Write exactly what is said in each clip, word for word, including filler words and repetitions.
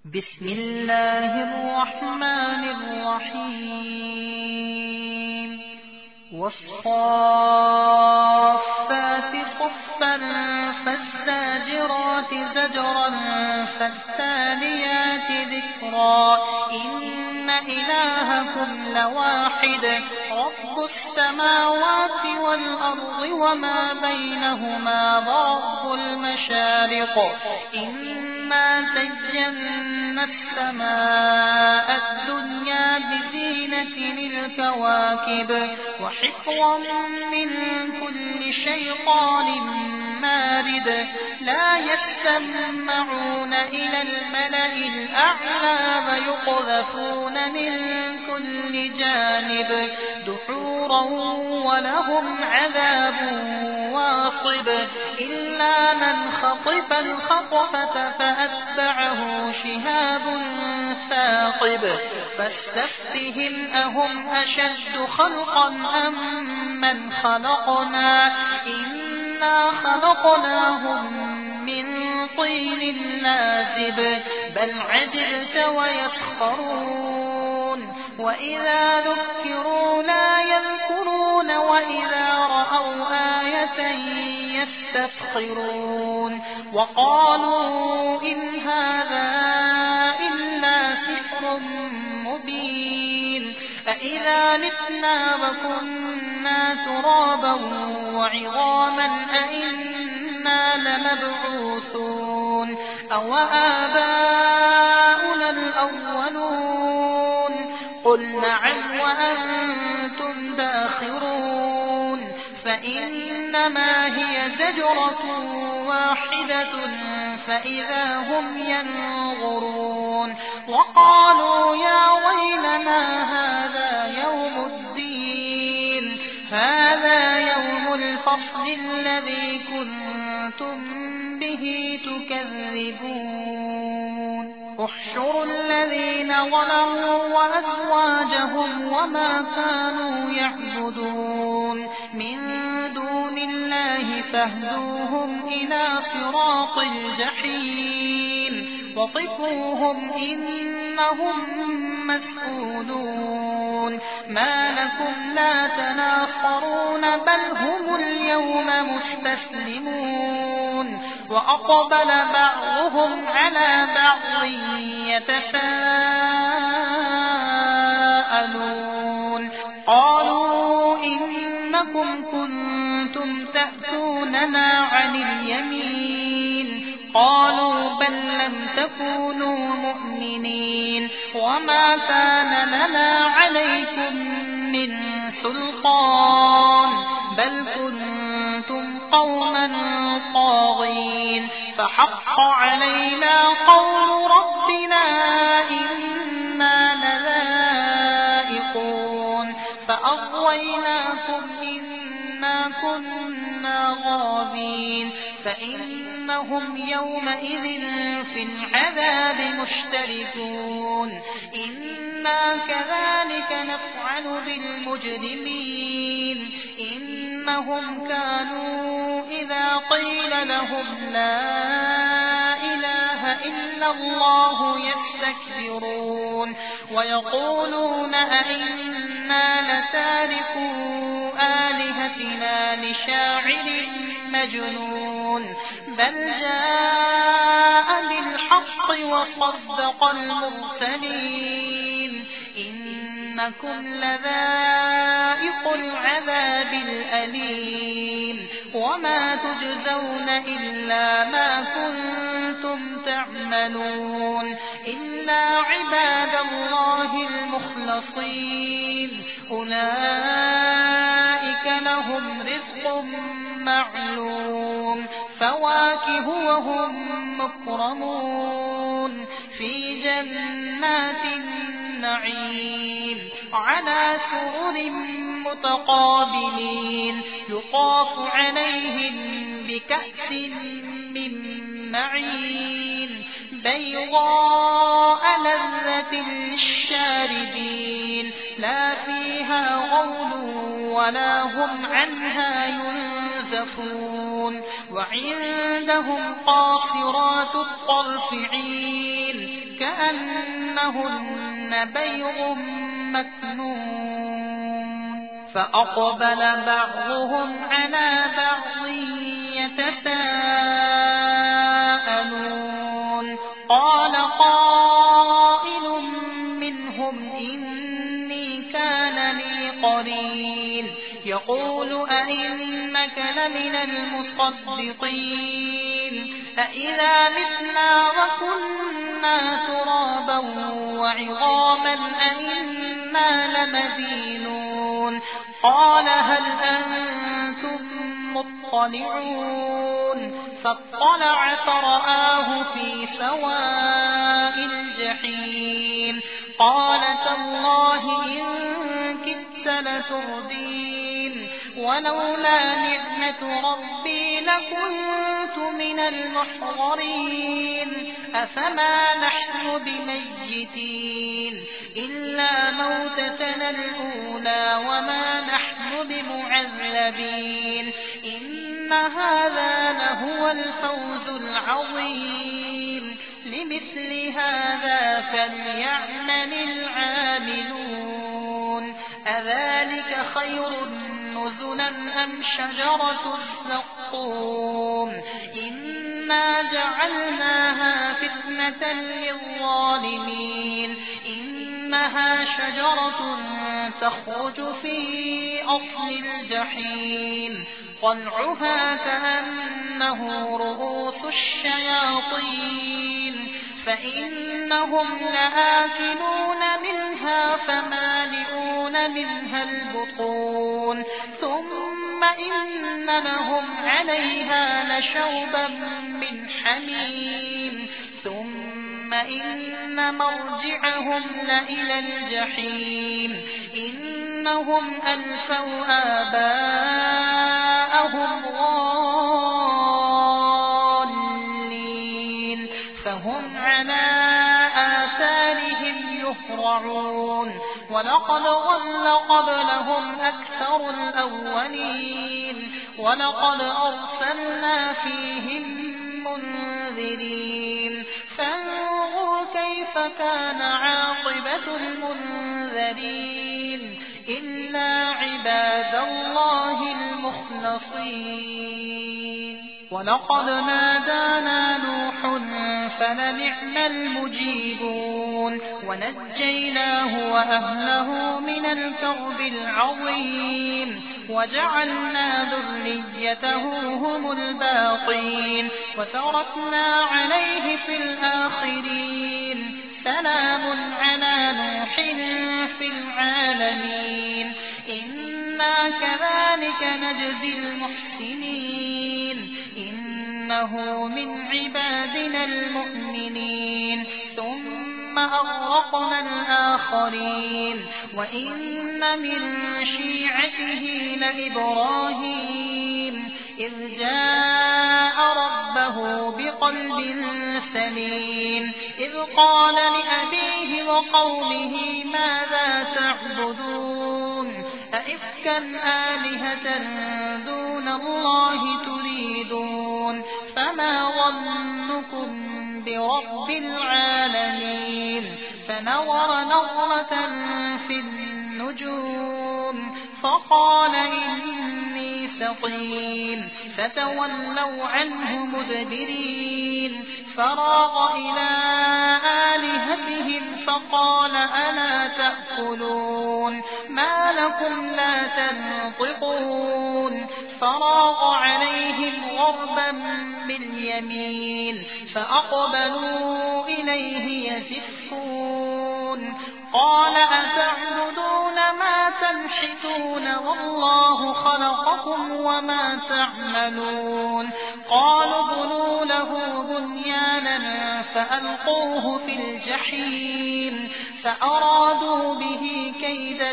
بسم الله الرحمن الرحيم والصافات صفا فالزاجرات زجرا فالتاليات ذكرا إن إلهكم لواحد رب السماوات والأرض وما بينهما رب المشارق إنا زينا السماء الدنيا بزينة الكواكب وحفظا من كل شيطان مارد لا يستمعون إلى الملأ الأعلى ويقذفون من كل جانب دحورا ولهم عذاب واصب إلا من خطف الخطفة فأتبعه شهاب ثاقب فاستفتهم أهم أشد خلقا أم من خلقنا إنا خلقناهم من طين لازب بل عجبت ويسخرون وإذا ذكروا لا يذكرون وإذا رأوا آية يستسخرون وقالوا إن هذا إلا سحر مبين أإذا متنا وكنا ترابا وعظاما أإنا لمبعوثون أو آباؤنا الأولون قل نعم وأنتم داخرون فإنما هي زجرة واحدة فإذا هم ينظرون وقالوا يا ويلنا هذا يوم الدين هذا يوم الفصل الذي كنتم به تكذبون احشروا الذين ظلموا وأزواجهم وما كانوا يعبدون من دون الله فاهدوهم إلى صراط الجحيم وقفوهم إنهم مسؤولون ما لكم لا تناصرون بل هم اليوم مستسلمون وأقبل بعضهم على بعض يتساءلون قالوا إنكم كنتم تأتوننا عن اليمين قالوا بل لم تكونوا مؤمنين وما كان لنا عليكم من سلطان بل كنتم قوما طاغين فحق علينا قول ربنا إنا لذائقون فأغويناكم إنا كنا غابين فإنهم يومئذ في العذاب مشتركون إنا كذلك نفعل بالمجرمين إنهم كانوا إذا قيل لهم لا إله إلا الله يستكبرون ويقولون أئنا لتاركو آلهتنا لشاعر مجنون بل جاء بالحق وصدق المرسلين إنكم لذائق العذاب الأليم وما تجزون إلا ما كنتم تعملون إلا عباد الله المخلصين أولئك لهم رزق معلوم فواكه وهم مكرمون في جنات النعيم على سرر متقابلين يطاف عليهم بكأس من معين بيضاء لذة للشاربين لا فيها غول ولا هم عنها ينزفون وعندهم قاصرات الطرف عين كأنهن بيض مكنون فأقبل بعضهم على بعض يتساءلون قال قائل منهم إني كان لي قرين يقول أئنك لمن المصدقين أإذا متنا وكنا ترابا وعظاما أئنا لمدينون قال هل أنتم مطلعون فاطلع فرآه في سواء الجحيم قال تالله إن كدت لتردين ولولا نعمة ربي لكنت من المحضرين أفما نحن بميتين إلا موتتنا الأولى وما نحن بمعذبين إن هذا لهو الفوز العظيم لمثل هذا فليعمل العاملون أذلك خير نزلا أم شجرة الزقوم إنا جعلناها فتنة للظالمين إنها شجرة تخرج في أصل الجحيم طلعها كأنه رؤوس الشياطين فإنهم لآكلون منها فمالئون منها البطون ثم إن لهم عليها لشوبا من حميم ثم إن مرجعهم لإلى الجحيم إنهم ألفوا آباءهم ضالين فهم على آثارهم يهرعون ولقد ضل قبلهم أكثر الأولين ولقد أرسلنا فيهم منذرين فانظر كيف كان عاقبة المنذرين إلا عباد الله المخلصين ولقد نادانا نوح فلنعم المجيبون ونجيناه وأهله من الكرب العظيم وجعلنا ذريته هم الباقين وتركنا عليه في الآخرين سلام على نوح في العالمين إنا كذلك نجزي المحسنين إنه من عبادنا المؤمنين ثم أغرقنا الآخرين وإن من شيعته لإبراهيم إذ جاء ربه بقلب سليم إذ قال لأبيه وقومه ماذا تعبدون أئفكا آلهة دون الله تريدون فما ظنكم برب العالمين فنظر نظرة في النجوم فقال إني سقيم فتولوا عنه مدبرين فراغ إلى آلهتهم فقال ألا تأكلون ما لكم لا تنطقون فراغ عليهم ضربا باليمين فأقبلوا إليه يزفون قال أتعبدون ما تنحتون والله خلقكم وما تعملون قالوا ابنوا له بنيانا فألقوه في الجحيم فأرادوا به كيدا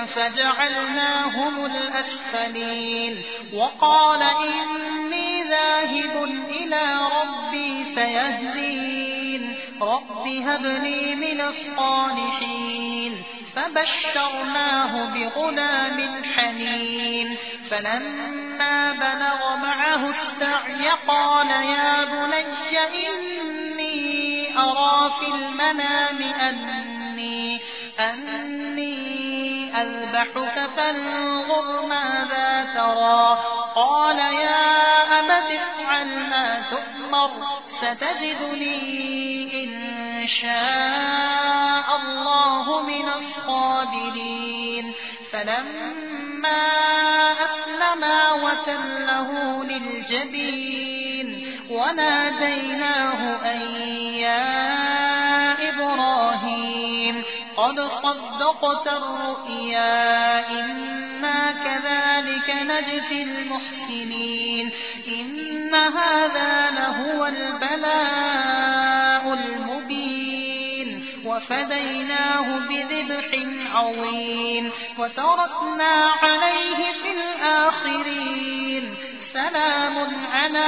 فجعلناهم الأسفلين وقال إني ذاهب إلى ربي سيهدين رب هب لي من الصالحين فبشرناه بغلام حليم فلما بلغ معه السعي قال يا بني إني أرى في المنام أني, أني أذبحك فانظر ماذا ترى. قال يا أبت افعل ما تؤمر ستجدني إن شاء الله من الصابرين. فلما أسلما وتله للجبين وناديناه أن يا إبراهيم قد صدقت الرؤيا إنا كذلك نجزي المحسنين. إن هذا لهو البلاء المبين وفديناه بذبح عظيم وتركنا عليه في الآخرين. سلام على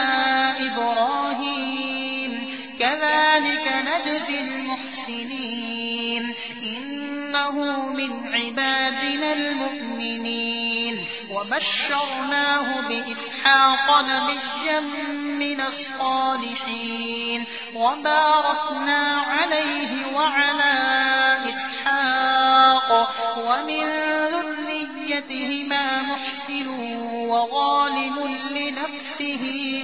إبراهيم كذلك نجزي المحسنين إنه من عبادنا المؤمنين. وبشرناه بإسحاق نبيا من الصالحين وباركنا عليه وعلى إسحاق ومن ذريتهما محسن وظالم لنفسه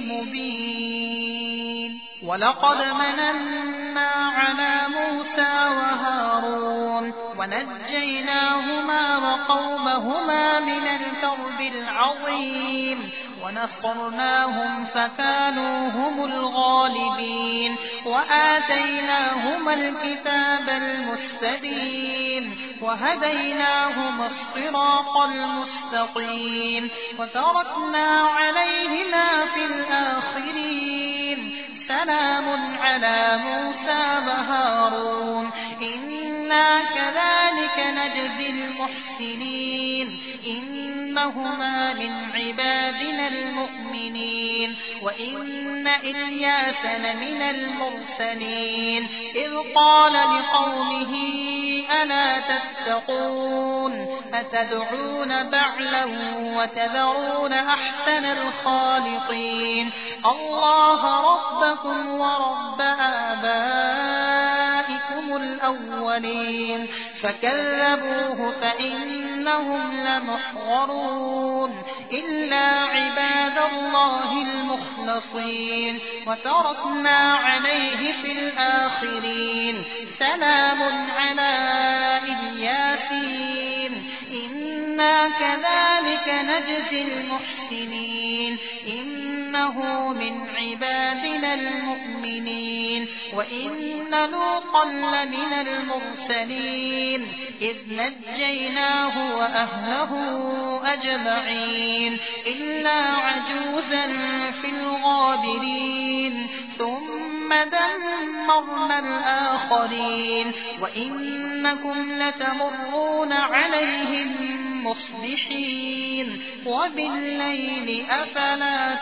مبين. ولقد مننا على موسى وهارون ونجيناهما وقومهما من الكرب العظيم ونصرناهم فكانوا هم الغالبين وآتيناهما الكتاب المستبين وهديناهما الصراط المستقيم وتركنا عليهما في الآخرين. سلام على موسى وهارون إنا كذلك نجزي المحسنين إنهما من عبادنا المؤمنين. وإن إلياس لمن المرسلين إذ قال لقومه ألا تتقون أتدعون بعلا وتذرون أحسن الخالقين الله ربكم ورب آبائكم الأولين. فكذبوه فإنهم لمحضرون إلا عباد الله المخلصين وتركنا عليه في الآخرين. سلام على إلياسين إنا كذلك نجزي المحسنين إنه من عبادنا المؤمنين. وإن لوطا لمن المرسلين إذ نجيناه وأهله أجمعين إلا عجوزا في الغابرين ثم دمرنا الآخرين. وإنكم لتمرون عليهم مصبحين وبالليل أفلا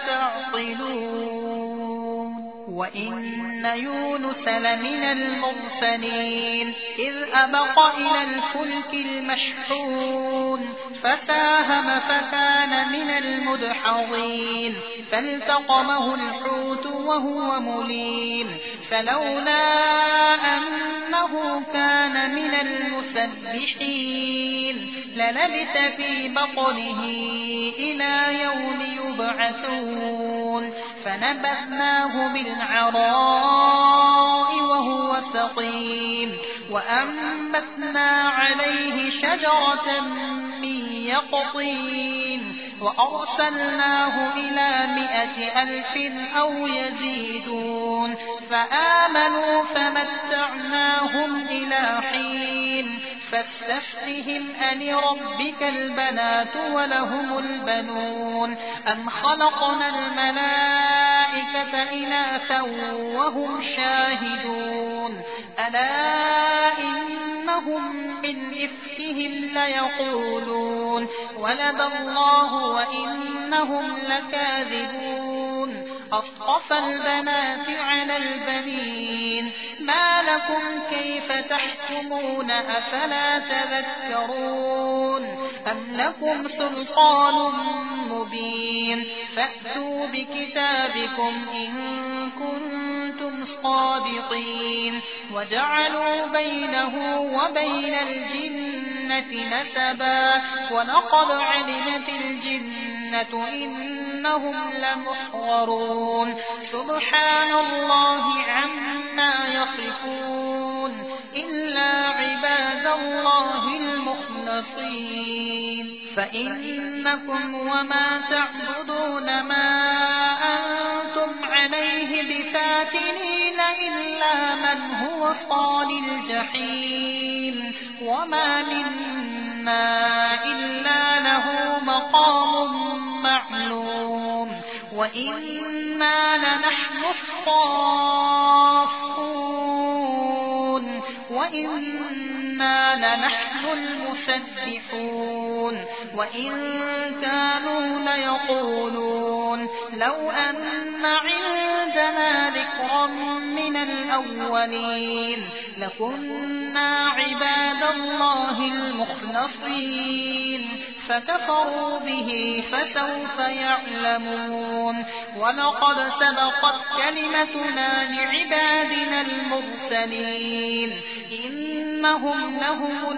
تعقلون. وإن يونس لمن المرسلين إذ أبق إلى الفلك المشحون فساهم فكان من المدحضين فالتقمه الحوت وهو مليم فلولا أنه كان من المسبحين للبث في بطنه إلى يوم يبعثون. فنبذناه بالعراء وهو سقيم وأنبتنا عليه شجرة من يقطين وأرسلناه إلى مائة ألف أو يزيدون فآمنوا فمتعناهم إلى حين. فاستفتهم ألربك البنات ولهم البنون أم خلقنا الملائكة إناثا وهم شاهدون ألا إنهم من إفكهم ليقولون ولد الله وإنهم لكاذبون أصطفى البنات على البنين ما لكم كيف تحكمون أفلا تذكرون أم لكم سلطان مبين فأتوا بكتابكم إن كنتم صادقين وجعلوا بينه وبين الجنة نسبا ولقد علمت الجنة إنهم لمحضرون سبحان الله عما يصفون إلا عباد الله المخلصين فإنكم وما تعبدون ما أنتم عليه بفاتنين إلا من هو صال الجحيم وما منا إلا له مقام معلوم وإنا لنحن الصافون وإنا لنحن المسبحون وإن كانوا ليقولون لو أن عندنا ذكرا من الأولين لكنا عباد الله المخلصين فكفروا به فسوف يعلمون ولقد سبقت كلمتنا لعبادنا المرسلين إنهم لهم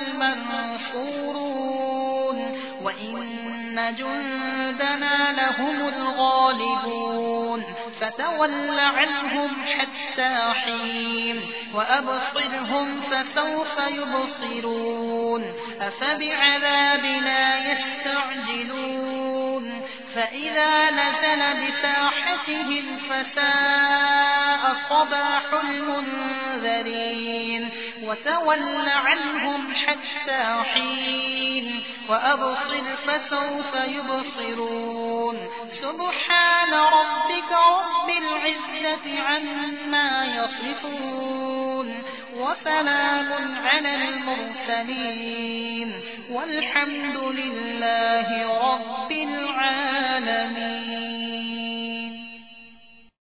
المنصورون وإن جندنا لهم الغالبون فتول عنهم حتى حين وأبصرهم فسوف يبصرون أفبعذابنا يستعجلون فإذا نزل بساحتهم فساء صباح المنذرين وتول عنهم حتى حين وأبصر فسوف يبصرون سبحان ربك رب العزة عما يصفون وسلام على المرسلين والحمد لله